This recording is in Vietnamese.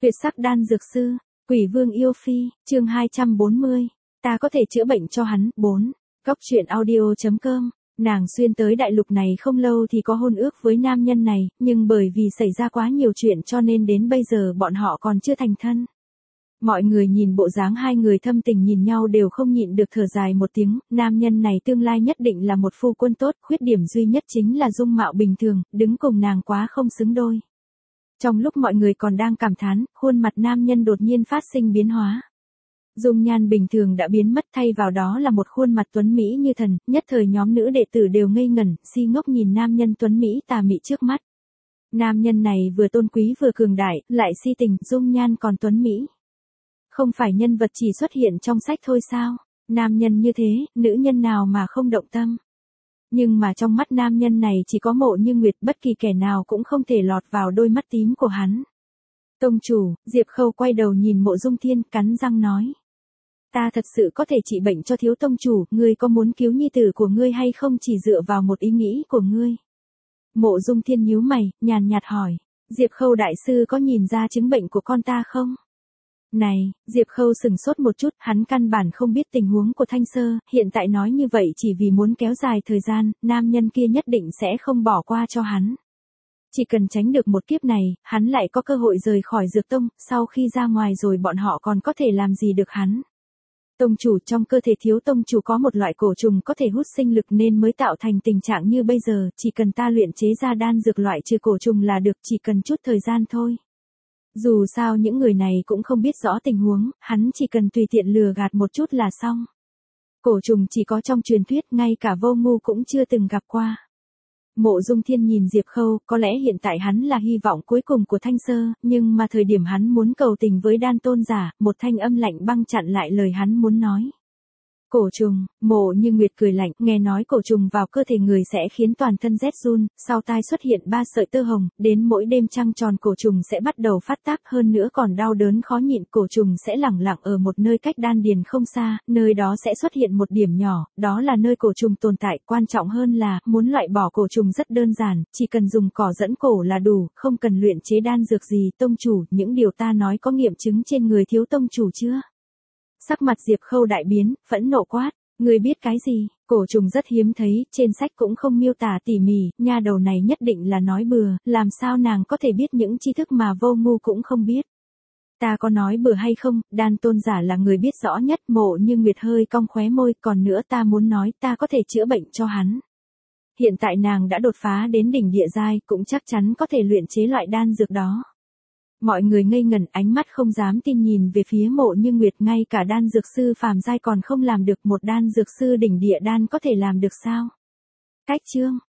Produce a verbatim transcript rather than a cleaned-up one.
Tuyệt sắc đan dược sư, Quỷ Vương yêu phi, chương hai trăm bốn mươi, ta có thể chữa bệnh cho hắn. bốn. Góc truyện audio chấm com. Nàng xuyên tới đại lục này không lâu thì có hôn ước với nam nhân này, nhưng bởi vì xảy ra quá nhiều chuyện cho nên đến bây giờ bọn họ còn chưa thành thân. Mọi người nhìn bộ dáng hai người thâm tình nhìn nhau đều không nhịn được thở dài một tiếng, nam nhân này tương lai nhất định là một phu quân tốt, khuyết điểm duy nhất chính là dung mạo bình thường, đứng cùng nàng quá không xứng đôi. Trong lúc mọi người còn đang cảm thán, khuôn mặt nam nhân đột nhiên phát sinh biến hóa. Dung nhan bình thường đã biến mất, thay vào đó là một khuôn mặt tuấn mỹ như thần, nhất thời nhóm nữ đệ tử đều ngây ngẩn, si ngốc nhìn nam nhân tuấn mỹ tà mị trước mắt. Nam nhân này vừa tôn quý vừa cường đại, lại si tình, dung nhan còn tuấn mỹ. Không phải nhân vật chỉ xuất hiện trong sách thôi sao? Nam nhân như thế, nữ nhân nào mà không động tâm? Nhưng mà trong mắt nam nhân này chỉ có Mộ Như Nguyệt, bất kỳ kẻ nào cũng không thể lọt vào đôi mắt tím của hắn. Tông chủ, Diệp Khâu quay đầu nhìn Mộ Dung Thiên, cắn răng nói. Ta thật sự có thể trị bệnh cho thiếu tông chủ, ngươi có muốn cứu nhi tử của ngươi hay không chỉ dựa vào một ý nghĩ của ngươi? Mộ Dung Thiên nhíu mày, nhàn nhạt hỏi. Diệp Khâu đại sư có nhìn ra chứng bệnh của con ta không? Này, Diệp Khâu sừng sốt một chút, hắn căn bản không biết tình huống của Thanh Sơ, hiện tại nói như vậy chỉ vì muốn kéo dài thời gian, nam nhân kia nhất định sẽ không bỏ qua cho hắn. Chỉ cần tránh được một kiếp này, hắn lại có cơ hội rời khỏi Dược Tông, sau khi ra ngoài rồi bọn họ còn có thể làm gì được hắn. Tông chủ, trong cơ thể thiếu tông chủ có một loại cổ trùng có thể hút sinh lực nên mới tạo thành tình trạng như bây giờ, chỉ cần ta luyện chế ra đan dược loại trừ cổ trùng là được, chỉ cần chút thời gian thôi. Dù sao những người này cũng không biết rõ tình huống, hắn chỉ cần tùy tiện lừa gạt một chút là xong. Cổ trùng chỉ có trong truyền thuyết, ngay cả Vô Ngu cũng chưa từng gặp qua. Mộ Dung Thiên nhìn Diệp Khâu, có lẽ hiện tại hắn là hy vọng cuối cùng của Thanh Sơ, nhưng mà thời điểm hắn muốn cầu tình với đan tôn giả, một thanh âm lạnh băng chặn lại lời hắn muốn nói. Cổ trùng, Mộ Như Nguyệt cười lạnh, nghe nói cổ trùng vào cơ thể người sẽ khiến toàn thân rét run, sau tai xuất hiện ba sợi tơ hồng, đến mỗi đêm trăng tròn cổ trùng sẽ bắt đầu phát tác, hơn nữa còn đau đớn khó nhịn, cổ trùng sẽ lẳng lặng ở một nơi cách đan điền không xa, nơi đó sẽ xuất hiện một điểm nhỏ, đó là nơi cổ trùng tồn tại, quan trọng hơn là, muốn loại bỏ cổ trùng rất đơn giản, chỉ cần dùng cỏ dẫn cổ là đủ, không cần luyện chế đan dược gì. Tông chủ, những điều ta nói có nghiệm chứng trên người thiếu tông chủ chưa? Sắc mặt Diệp Khâu đại biến, phẫn nộ quát, ngươi biết cái gì? Cổ trùng rất hiếm thấy, trên sách cũng không miêu tả tỉ mỉ, nha đầu này nhất định là nói bừa, làm sao nàng có thể biết những tri thức mà Vô Ngu cũng không biết. Ta có nói bừa hay không, đan tôn giả là người biết rõ nhất. Mộ Như Nguyệt hơi cong khóe môi, còn nữa ta muốn nói ta có thể chữa bệnh cho hắn. Hiện tại nàng đã đột phá đến đỉnh địa giai, cũng chắc chắn có thể luyện chế loại đan dược đó. Mọi người ngây ngẩn, ánh mắt không dám tin nhìn về phía Mộ Như Nguyệt, ngay cả đan dược sư phàm giai còn không làm được, một đan dược sư đỉnh địa đan có thể làm được sao? Cách chương,